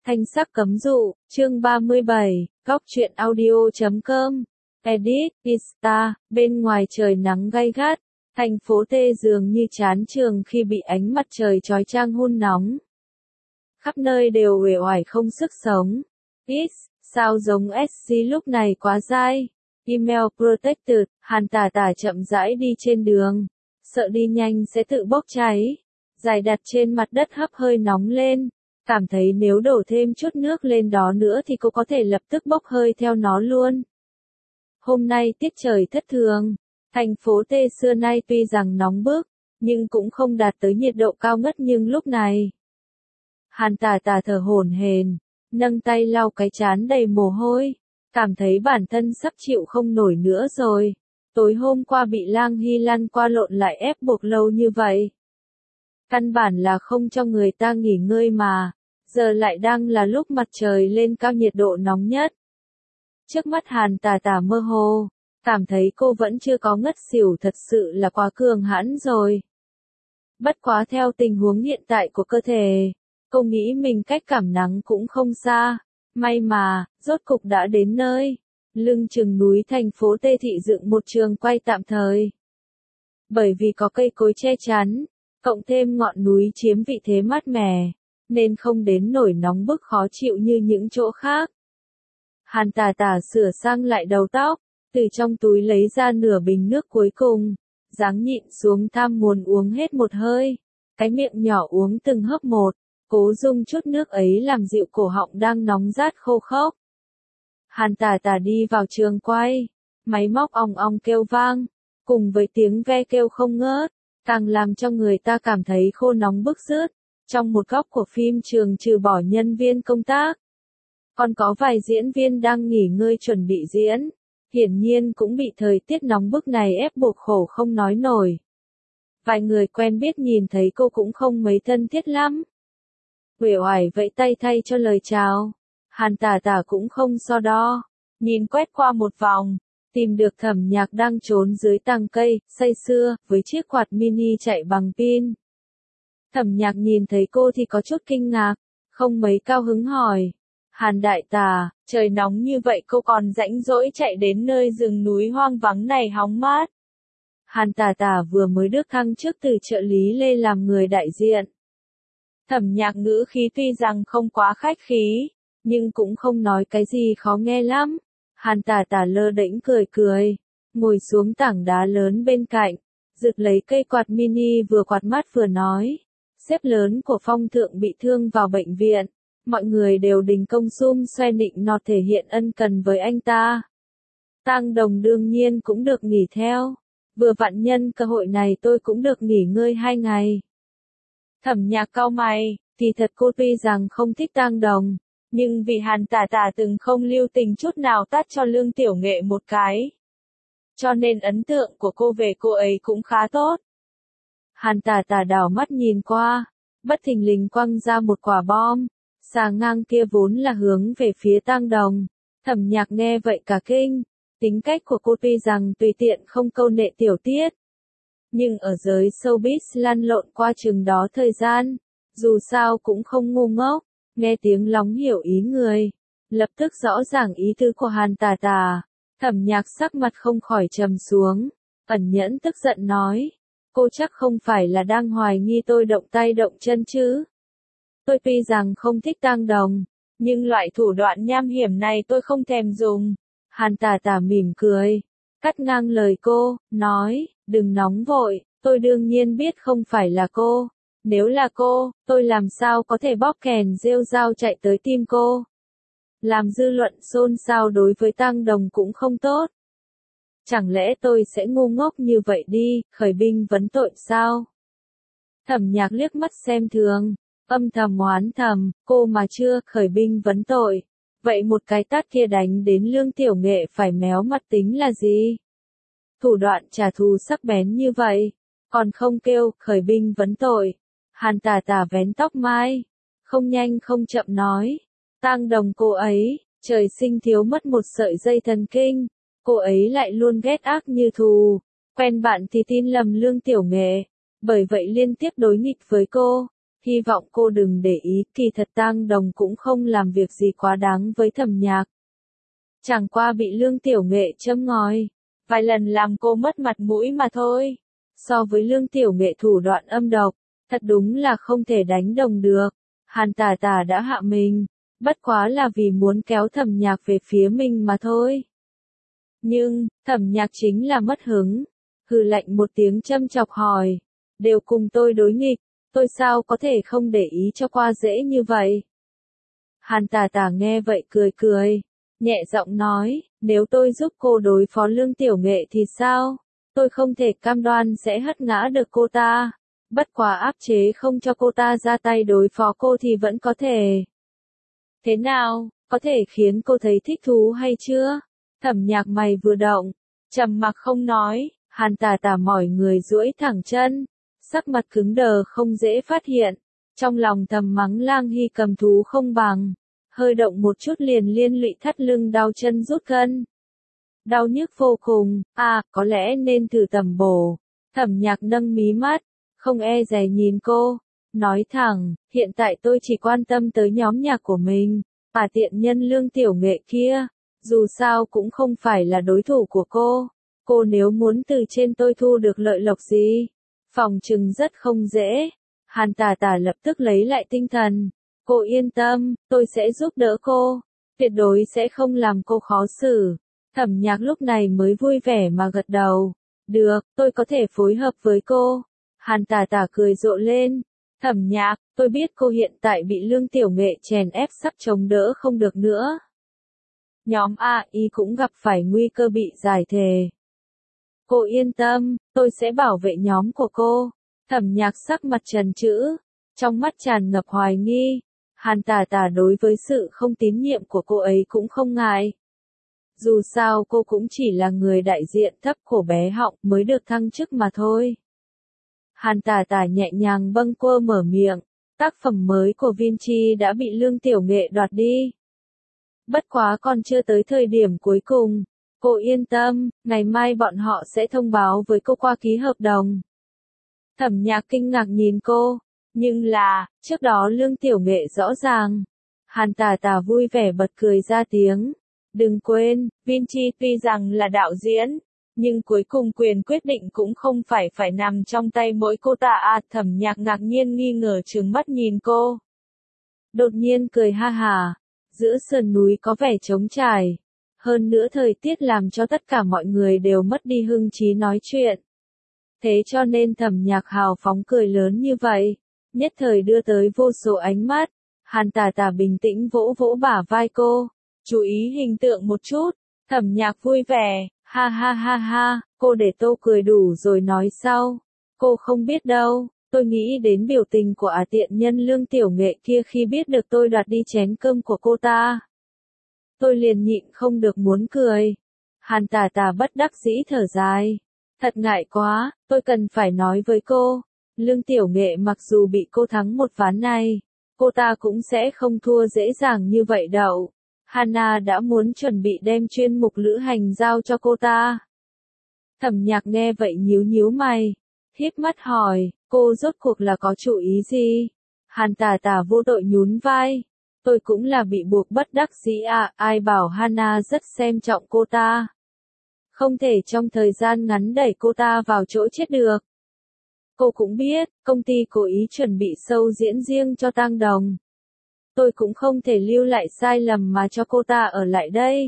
Thanh sắc cấm dụ, chương 37, góc truyện audio.com, edit, Insta, bên ngoài trời nắng gay gắt, thành phố T dường như chán trường khi bị ánh mặt trời chói chang hun nóng. Khắp nơi đều uể oải không sức sống. Sao giống SC lúc này quá dai. Email protected, Hàn Tả Tả chậm rãi đi trên đường, sợ đi nhanh sẽ tự bốc cháy. Dài đặt trên mặt đất hấp hơi nóng lên, cảm thấy nếu đổ thêm chút nước lên đó nữa thì cô có thể lập tức bốc hơi theo nó luôn. Hôm nay tiết trời thất thường, thành phố T xưa nay tuy rằng nóng bức, nhưng cũng không đạt tới nhiệt độ cao ngất nhưng lúc này. Hàn Tả Tả thở hổn hển, nâng tay lau cái trán đầy mồ hôi, cảm thấy bản thân sắp chịu không nổi nữa rồi. Tối hôm qua bị Lang Hy lăn qua lộn lại ép buộc lâu như vậy. Căn bản là không cho người ta nghỉ ngơi mà, giờ lại đang là lúc mặt trời lên cao nhiệt độ nóng nhất. Trước mắt Hàn Tả Tả mơ hồ, cảm thấy cô vẫn chưa có ngất xỉu, thật sự là quá cường hãn rồi. Bất quá theo tình huống hiện tại của cơ thể, cô nghĩ mình cách cảm nắng cũng không xa. May mà, rốt cục đã đến nơi. Lưng chừng núi thành phố T Thị dựng một trường quay tạm thời. Bởi vì có cây cối che chắn, cộng thêm ngọn núi chiếm vị thế mát mẻ, nên không đến nổi nóng bức khó chịu như những chỗ khác. Hàn Tả Tả sửa sang lại đầu tóc, từ trong túi lấy ra nửa bình nước cuối cùng, dáng nhịn xuống tham muốn uống hết một hơi, cái miệng nhỏ uống từng hớp một, cố dùng chút nước ấy làm dịu cổ họng đang nóng rát khô khốc. Hàn Tả Tả đi vào trường quay, máy móc ong ong kêu vang, cùng với tiếng ve kêu không ngớt, càng làm cho người ta cảm thấy khô nóng bức rứt. Trong một góc của phim trường trừ bỏ nhân viên công tác, còn có vài diễn viên đang nghỉ ngơi chuẩn bị diễn, hiển nhiên cũng bị thời tiết nóng bức này ép buộc khổ không nói nổi. Vài người quen biết nhìn thấy cô cũng không mấy thân thiết lắm. Uể oải vẫy tay thay cho lời chào. Hàn Tả Tả cũng không so đo, nhìn quét qua một vòng, tìm được Thẩm Nhạc đang trốn dưới tàng cây, say sưa, với chiếc quạt mini chạy bằng pin. Thẩm Nhạc nhìn thấy cô thì có chút kinh ngạc, không mấy cao hứng hỏi. Hàn đại tả, trời nóng như vậy cô còn rãnh rỗi chạy đến nơi rừng núi hoang vắng này hóng mát. Hàn Tả Tả vừa mới được thăng chức từ trợ lý lên làm người đại diện. Thẩm Nhạc ngữ khí tuy rằng không quá khách khí, nhưng cũng không nói cái gì khó nghe lắm. Hàn Tả Tả lơ đễnh cười cười, ngồi xuống tảng đá lớn bên cạnh, giật lấy cây quạt mini vừa quạt mát vừa nói. Sếp lớn của Phong Thượng bị thương vào bệnh viện, mọi người đều đình công sum xoe nịnh nọt thể hiện ân cần với anh ta. Tang Đồng đương nhiên cũng được nghỉ theo, vừa vặn nhân cơ hội này tôi cũng được nghỉ ngơi 2 ngày. Thẩm Nhạc cau mày, thì thật cô tuy rằng không thích Tang Đồng, nhưng vì Hàn Tả Tả từng không lưu tình chút nào tát cho Lương Tiểu Nghệ một cái, cho nên ấn tượng của cô về cô ấy cũng khá tốt. Hàn Tả Tả đảo mắt nhìn qua, bất thình lình quăng ra một quả bom, xà ngang kia vốn là hướng về phía Tang Đồng. Thẩm Nhạc nghe vậy cả kinh, tính cách của cô tuy rằng tùy tiện không câu nệ tiểu tiết, nhưng ở giới showbiz lăn lộn qua chừng đó thời gian, dù sao cũng không ngu ngốc, nghe tiếng lóng hiểu ý người, lập tức rõ ràng ý tứ của Hàn Tả Tả. Thẩm Nhạc sắc mặt không khỏi trầm xuống, ẩn nhẫn tức giận nói. Cô chắc không phải là đang hoài nghi tôi động tay động chân chứ? Tôi tuy rằng không thích Tang Đồng, nhưng loại thủ đoạn nham hiểm này tôi không thèm dùng. Hàn Tả Tả mỉm cười, cắt ngang lời cô, nói, đừng nóng vội, tôi đương nhiên biết không phải là cô. Nếu là cô, tôi làm sao có thể bóp kèn rêu rao chạy tới tim cô. Làm dư luận xôn xao đối với Tang Đồng cũng không tốt. Chẳng lẽ tôi sẽ ngu ngốc như vậy đi, khởi binh vấn tội sao? Thẩm Nhạc liếc mắt xem thường, âm thầm oán thầm, cô mà chưa khởi binh vấn tội. Vậy một cái tát kia đánh đến Lương Tiểu Nghệ phải méo mặt tính là gì? Thủ đoạn trả thù sắc bén như vậy, còn không kêu khởi binh vấn tội. Hàn Tả Tả vén tóc mai, không nhanh không chậm nói. Tang Đồng cô ấy, trời sinh thiếu mất một sợi dây thần kinh. Cô ấy lại luôn ghét ác như thù, quen bạn thì tin lầm Lương Tiểu Nghệ, bởi vậy liên tiếp đối nghịch với cô. hy vọng cô đừng để ý, kỳ thật Tang Đồng cũng không làm việc gì quá đáng với Thẩm Nhạc. Chẳng qua bị Lương Tiểu Nghệ châm ngòi, vài lần làm cô mất mặt mũi mà thôi. So với Lương Tiểu Nghệ thủ đoạn âm độc, thật đúng là không thể đánh đồng được. Hàn Tả Tả đã hạ mình, bất quá là vì muốn kéo Thẩm Nhạc về phía mình mà thôi. Nhưng, Thẩm Nhạc chính là mất hứng, hừ lạnh một tiếng châm chọc hỏi, đều cùng tôi đối nghịch, tôi sao có thể không để ý cho qua dễ như vậy. Hàn Tả Tả nghe vậy cười cười, nhẹ giọng nói, nếu tôi giúp cô đối phó Lương Tiểu Nghệ thì sao? Tôi không thể cam đoan sẽ hất ngã được cô ta. Bất quá áp chế không cho cô ta ra tay đối phó cô thì vẫn có thể. Thế nào, có thể khiến cô thấy thích thú hay chưa? Thẩm Nhạc mày vừa động, trầm mặc không nói, Hàn Tả Tả mỏi người duỗi thẳng chân, sắc mặt cứng đờ không dễ phát hiện, trong lòng thầm mắng Lang Hy cầm thú không bằng, hơi động một chút liền liên lụy thắt lưng đau chân rút gân. Đau nhức vô cùng, có lẽ nên thử tầm bổ. Thẩm Nhạc nâng mí mắt, không e dè nhìn cô, nói thẳng, hiện tại tôi chỉ quan tâm tới nhóm nhạc của mình, tiện nhân Lương Tiểu Nghệ kia, dù sao cũng không phải là đối thủ của cô nếu muốn từ trên tôi thu được lợi lộc gì, phòng chừng rất không dễ. Hàn Tả Tả lập tức lấy lại tinh thần, cô yên tâm, tôi sẽ giúp đỡ cô, tuyệt đối sẽ không làm cô khó xử. Thẩm Nhạc lúc này mới vui vẻ mà gật đầu, được, tôi có thể phối hợp với cô. Hàn Tả Tả cười rộ lên, Thẩm Nhạc, tôi biết cô hiện tại bị Lương Tiểu Nghệ chèn ép sắp chống đỡ không được nữa. Nhóm AI cũng gặp phải nguy cơ bị giải thể. Cô yên tâm, tôi sẽ bảo vệ nhóm của cô. Thẩm Nhạc sắc mặt trần trữ, trong mắt tràn ngập hoài nghi. Hàn Tả Tả đối với sự không tín nhiệm của cô ấy cũng không ngại. Dù sao cô cũng chỉ là người đại diện thấp cổ bé họng mới được thăng chức mà thôi. Hàn Tả Tả nhẹ nhàng bâng quơ mở miệng, tác phẩm mới của Vinci đã bị Lương Tiểu Nghệ đoạt đi. Bất quá còn chưa tới thời điểm cuối cùng, cô yên tâm, ngày mai bọn họ sẽ thông báo với cô qua ký hợp đồng. Thẩm Nhạc kinh ngạc nhìn cô, nhưng là, trước đó Lương Tiểu Nghệ rõ ràng. Hàn Tả Tả vui vẻ bật cười ra tiếng. Đừng quên, Vinci tuy rằng là đạo diễn, nhưng cuối cùng quyền quyết định cũng không phải nằm trong tay mỗi cô ta. Thẩm Nhạc ngạc nhiên nghi ngờ trừng mắt nhìn cô. Đột nhiên cười ha hả, giữa sườn núi có vẻ trống trải. Hơn nữa thời tiết làm cho tất cả mọi người đều mất đi hứng chí nói chuyện. Thế cho nên Thẩm Nhạc hào phóng cười lớn như vậy, nhất thời đưa tới vô số ánh mắt. Hàn Tả Tả bình tĩnh vỗ vỗ bả vai cô. Chú ý hình tượng một chút, Thẩm Nhạc vui vẻ, ha ha ha ha, cô để tôi cười đủ rồi nói sau. Cô không biết đâu, tôi nghĩ đến biểu tình của tiện nhân Lương Tiểu Nghệ kia khi biết được tôi đoạt đi chén cơm của cô ta. Tôi liền nhịn không được muốn cười. Hàn Tả Tả bất đắc dĩ thở dài. Thật ngại quá, tôi cần phải nói với cô. Lương Tiểu Nghệ mặc dù bị cô thắng một ván này, cô ta cũng sẽ không thua dễ dàng như vậy đâu. Hana đã muốn chuẩn bị đem chuyên mục lữ hành giao cho cô ta. Thẩm Nhạc nghe vậy nhíu nhíu mày, híp mắt hỏi, cô rốt cuộc là có chủ ý gì? Hàn Tả Tả vô tội nhún vai, tôi cũng là bị buộc bất đắc dĩ ai bảo Hana rất xem trọng cô ta. Không thể trong thời gian ngắn đẩy cô ta vào chỗ chết được. Cô cũng biết, công ty cố ý chuẩn bị show diễn riêng cho Tang Đồng. Tôi cũng không thể lưu lại sai lầm mà cho cô ta ở lại đây.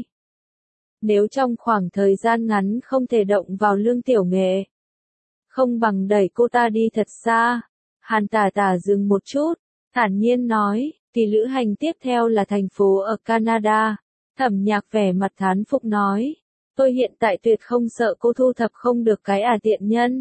Nếu trong khoảng thời gian ngắn không thể động vào Lương Tiểu Nghệ, không bằng đẩy cô ta đi thật xa. Hàn Tả Tả dừng một chút, thản nhiên nói, kỳ lữ hành tiếp theo là thành phố ở Canada. Thẩm Nhạc vẻ mặt thán phục nói, tôi hiện tại tuyệt không sợ cô thu thập không được cái tiện nhân.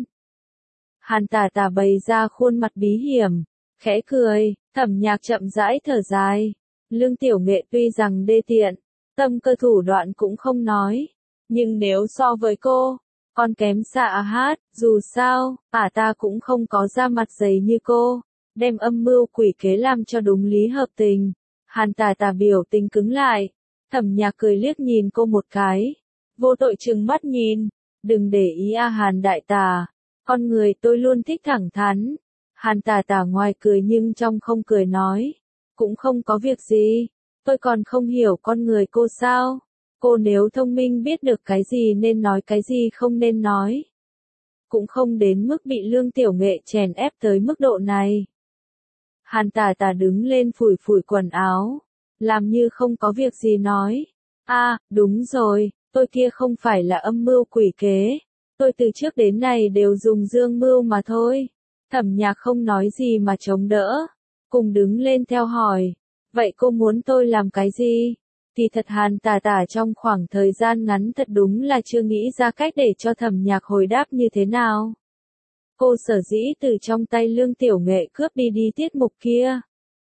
Hàn Tả Tả bày ra khuôn mặt bí hiểm, khẽ cười. Thẩm Nhạc chậm rãi thở dài. Lương Tiểu Nghệ tuy rằng đê tiện, tâm cơ thủ đoạn cũng không nói. Nhưng nếu so với cô, còn kém xa hát, dù sao, ta cũng không có da mặt dày như cô. Đem âm mưu quỷ kế làm cho đúng lý hợp tình. Hàn Tả Tả biểu tình cứng lại. Thẩm Nhạc cười liếc nhìn cô một cái. Vô tội trừng mắt nhìn. Đừng để ý Hàn đại tà. Con người tôi luôn thích thẳng thắn. Hàn Tả Tả ngoài cười nhưng trong không cười nói. Cũng không có việc gì. Tôi còn không hiểu con người cô sao. Cô nếu thông minh biết được cái gì nên nói cái gì không nên nói. Cũng không đến mức bị Lương Tiểu Nghệ chèn ép tới mức độ này. Hàn Tả Tả đứng lên phủi phủi quần áo. Làm như không có việc gì nói. Đúng rồi, tôi kia không phải là âm mưu quỷ kế. Tôi từ trước đến nay đều dùng dương mưu mà thôi. Thẩm Nhạc không nói gì mà chống đỡ. Cùng đứng lên theo hỏi. Vậy cô muốn tôi làm cái gì? Thì thật Hàn Tả Tả trong khoảng thời gian ngắn thật đúng là chưa nghĩ ra cách để cho Thẩm Nhạc hồi đáp như thế nào. Cô sở dĩ từ trong tay Lương Tiểu Nghệ cướp đi tiết mục kia.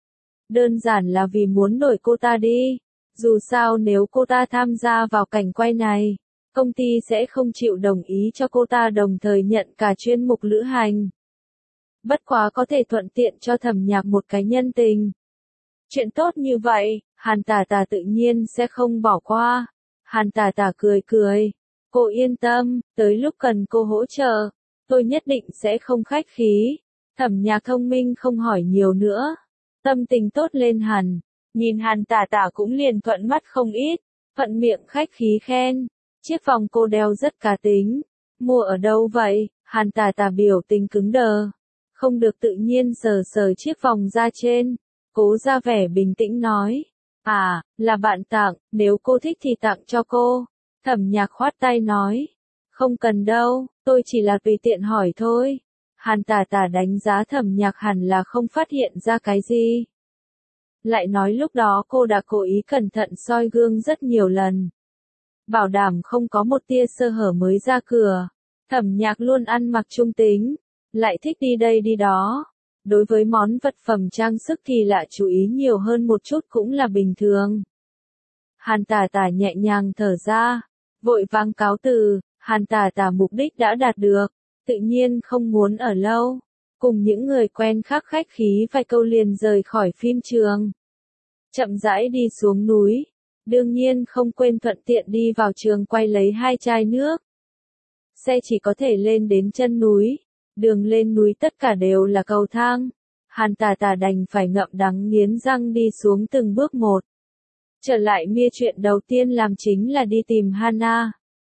Đơn giản là vì muốn đuổi cô ta đi. Dù sao nếu cô ta tham gia vào cảnh quay này, công ty sẽ không chịu đồng ý cho cô ta đồng thời nhận cả chuyên mục lữ hành. Bất quá có thể thuận tiện cho Thẩm Nhạc một cái nhân tình. Chuyện tốt như vậy, Hàn Tả Tả tự nhiên sẽ không bỏ qua. Hàn Tả Tả cười cười. Cô yên tâm, tới lúc cần cô hỗ trợ, tôi nhất định sẽ không khách khí. Thẩm Nhạc thông minh không hỏi nhiều nữa. Tâm tình tốt lên hẳn. Nhìn Hàn Tả Tả cũng liền thuận mắt không ít. Thuận miệng khách khí khen. Chiếc vòng cô đeo rất cá tính. Mua ở đâu vậy? Hàn Tả Tả biểu tình cứng đờ. Không được tự nhiên sờ sờ chiếc vòng da trên. Cố ra vẻ bình tĩnh nói. Là bạn tặng, nếu cô thích thì tặng cho cô. Thẩm Nhạc khoát tay nói. Không cần đâu, tôi chỉ là tùy tiện hỏi thôi. Hàn Tả Tả đánh giá Thẩm Nhạc hẳn là không phát hiện ra cái gì. Lại nói lúc đó cô đã cố ý cẩn thận soi gương rất nhiều lần. Bảo đảm không có một tia sơ hở mới ra cửa. Thẩm Nhạc luôn ăn mặc trung tính, lại thích đi đây đi đó. Đối với món vật phẩm trang sức thì lại chú ý nhiều hơn một chút cũng là bình thường. Hàn Tả Tả nhẹ nhàng thở ra, vội vàng cáo từ. Hàn Tả Tả mục đích đã đạt được, tự nhiên không muốn ở lâu. Cùng những người quen khác khách khí vài câu liền rời khỏi phim trường. Chậm rãi đi xuống núi, đương nhiên không quên thuận tiện đi vào trường quay lấy 2 chai nước. Xe chỉ có thể lên đến chân núi, đường lên núi tất cả đều là cầu thang. Hàn Tả Tả đành phải ngậm đắng nghiến răng đi xuống từng bước một. Trở lại Mia chuyện đầu tiên làm chính là đi tìm Hana.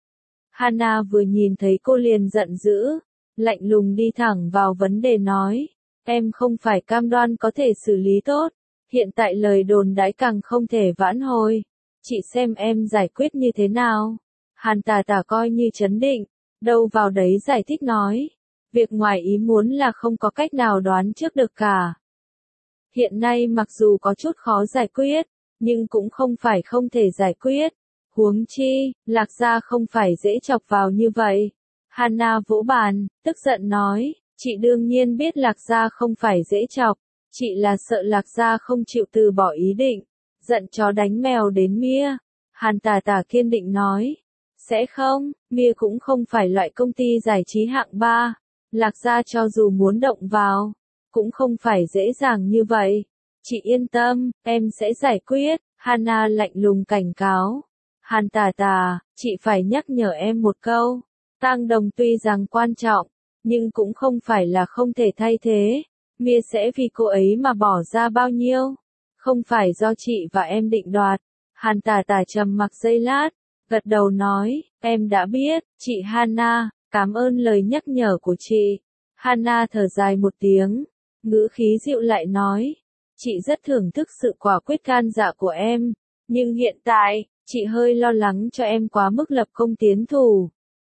Hana vừa nhìn thấy cô liền giận dữ, lạnh lùng đi thẳng vào vấn đề nói. Em không phải cam đoan có thể xử lý tốt, hiện tại lời đồn đãi càng không thể vãn hồi. Chị xem em giải quyết như thế nào. Hàn Tả Tả coi như trấn định, đâu vào đấy giải thích nói. Việc ngoài ý muốn là không có cách nào đoán trước được cả. Hiện nay mặc dù có chút khó giải quyết, nhưng cũng không phải không thể giải quyết. Huống chi, Lạc Gia không phải dễ chọc vào như vậy. Hana vỗ bàn, tức giận nói, chị đương nhiên biết Lạc Gia không phải dễ chọc, chị là sợ Lạc Gia không chịu từ bỏ ý định, giận chó đánh mèo đến Mia. Hàn Tả Tả kiên định nói, sẽ không, Mia cũng không phải loại công ty giải trí hạng 3, Lạc Gia cho dù muốn động vào, cũng không phải dễ dàng như vậy. Chị yên tâm, em sẽ giải quyết. Hana lạnh lùng cảnh cáo. Hàn Tả Tả, chị phải nhắc nhở em một câu. Tang đồng tuy rằng quan trọng, nhưng cũng không phải là không thể thay thế. Mia sẽ vì cô ấy mà bỏ ra bao nhiêu? Không phải do chị và em định đoạt. Hàn Tả Tả trầm mặc giây lát, gật đầu nói, em đã biết, chị Hana, cảm ơn lời nhắc nhở của chị. Hana thở dài một tiếng, ngữ khí dịu lại nói, chị rất thưởng thức sự quả quyết gan dạ của em, nhưng hiện tại, chị hơi lo lắng cho em quá mức lập công tiến thủ.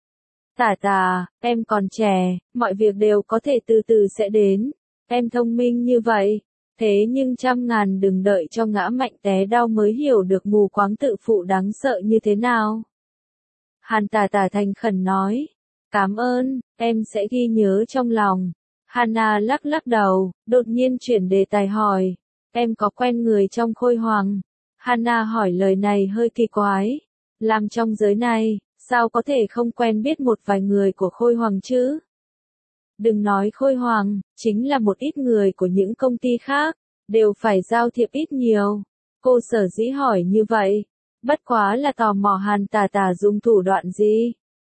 Tả Tả, em còn trẻ, mọi việc đều có thể từ từ sẽ đến. Em thông minh như vậy, thế nhưng trăm ngàn đừng đợi cho ngã mạnh té đau mới hiểu được mù quáng tự phụ đáng sợ như thế nào. Hàn Tả Tả thành khẩn nói, cảm ơn, em sẽ ghi nhớ trong lòng. Hana lắc lắc đầu, đột nhiên chuyển đề tài hỏi, em có quen người trong Khôi Hoàng? Hana hỏi lời này hơi kỳ quái, làm trong giới này, sao có thể không quen biết một vài người của Khôi Hoàng chứ? Đừng nói Khôi Hoàng, chính là một ít người của những công ty khác, đều phải giao thiệp ít nhiều. Cô sở dĩ hỏi như vậy, bất quá là tò mò Hàn Tả Tả dùng thủ đoạn gì.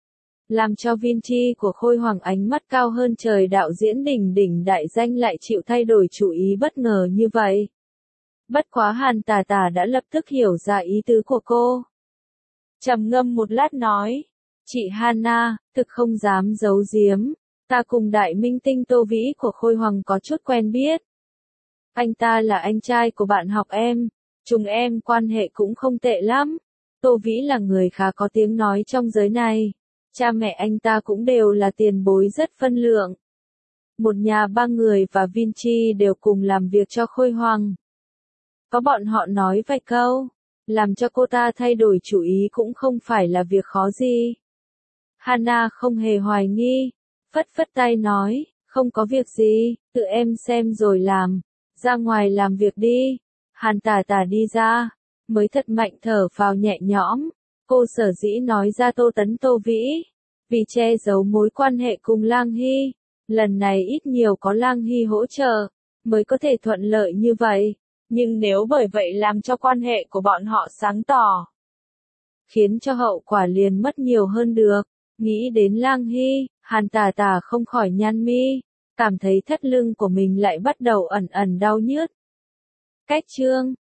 làm cho Vinci của Khôi Hoàng ánh mắt cao hơn trời đạo diễn đỉnh đỉnh đại danh lại chịu thay đổi chủ ý bất ngờ như vậy. Bất quá Hàn Tả Tả đã lập tức hiểu ra ý tứ của cô. Trầm ngâm một lát nói, chị Hana, thực không dám giấu giếm, ta cùng đại minh tinh Tô Vĩ của Khôi Hoàng có chút quen biết. Anh ta là anh trai của bạn học em, chúng em quan hệ cũng không tệ lắm. Tô Vĩ là người khá có tiếng nói trong giới này, cha mẹ anh ta cũng đều là tiền bối rất phân lượng. Một nhà ba người và Vinci đều cùng làm việc cho Khôi Hoàng. Có bọn họ nói vài câu, làm cho cô ta thay đổi chủ ý cũng không phải là việc khó gì. Hana không hề hoài nghi, phất phất tay nói, không có việc gì, tự em xem rồi làm, ra ngoài làm việc đi. Hàn Tả Tả đi ra, mới thật mạnh thở phào nhẹ nhõm, cô sở dĩ nói ra Tô Tấn Tô Vĩ, vì che giấu mối quan hệ cùng Lang Hy, lần này ít nhiều có Lang Hy hỗ trợ, mới có thể thuận lợi như vậy. Nhưng nếu bởi vậy làm cho quan hệ của bọn họ sáng tỏ, khiến cho hậu quả liền mất nhiều hơn được. Nghĩ đến Lang Hy, Hàn Tả Tả không khỏi nhăn mi, cảm thấy thắt lưng của mình lại bắt đầu ẩn ẩn đau nhức. Cách chương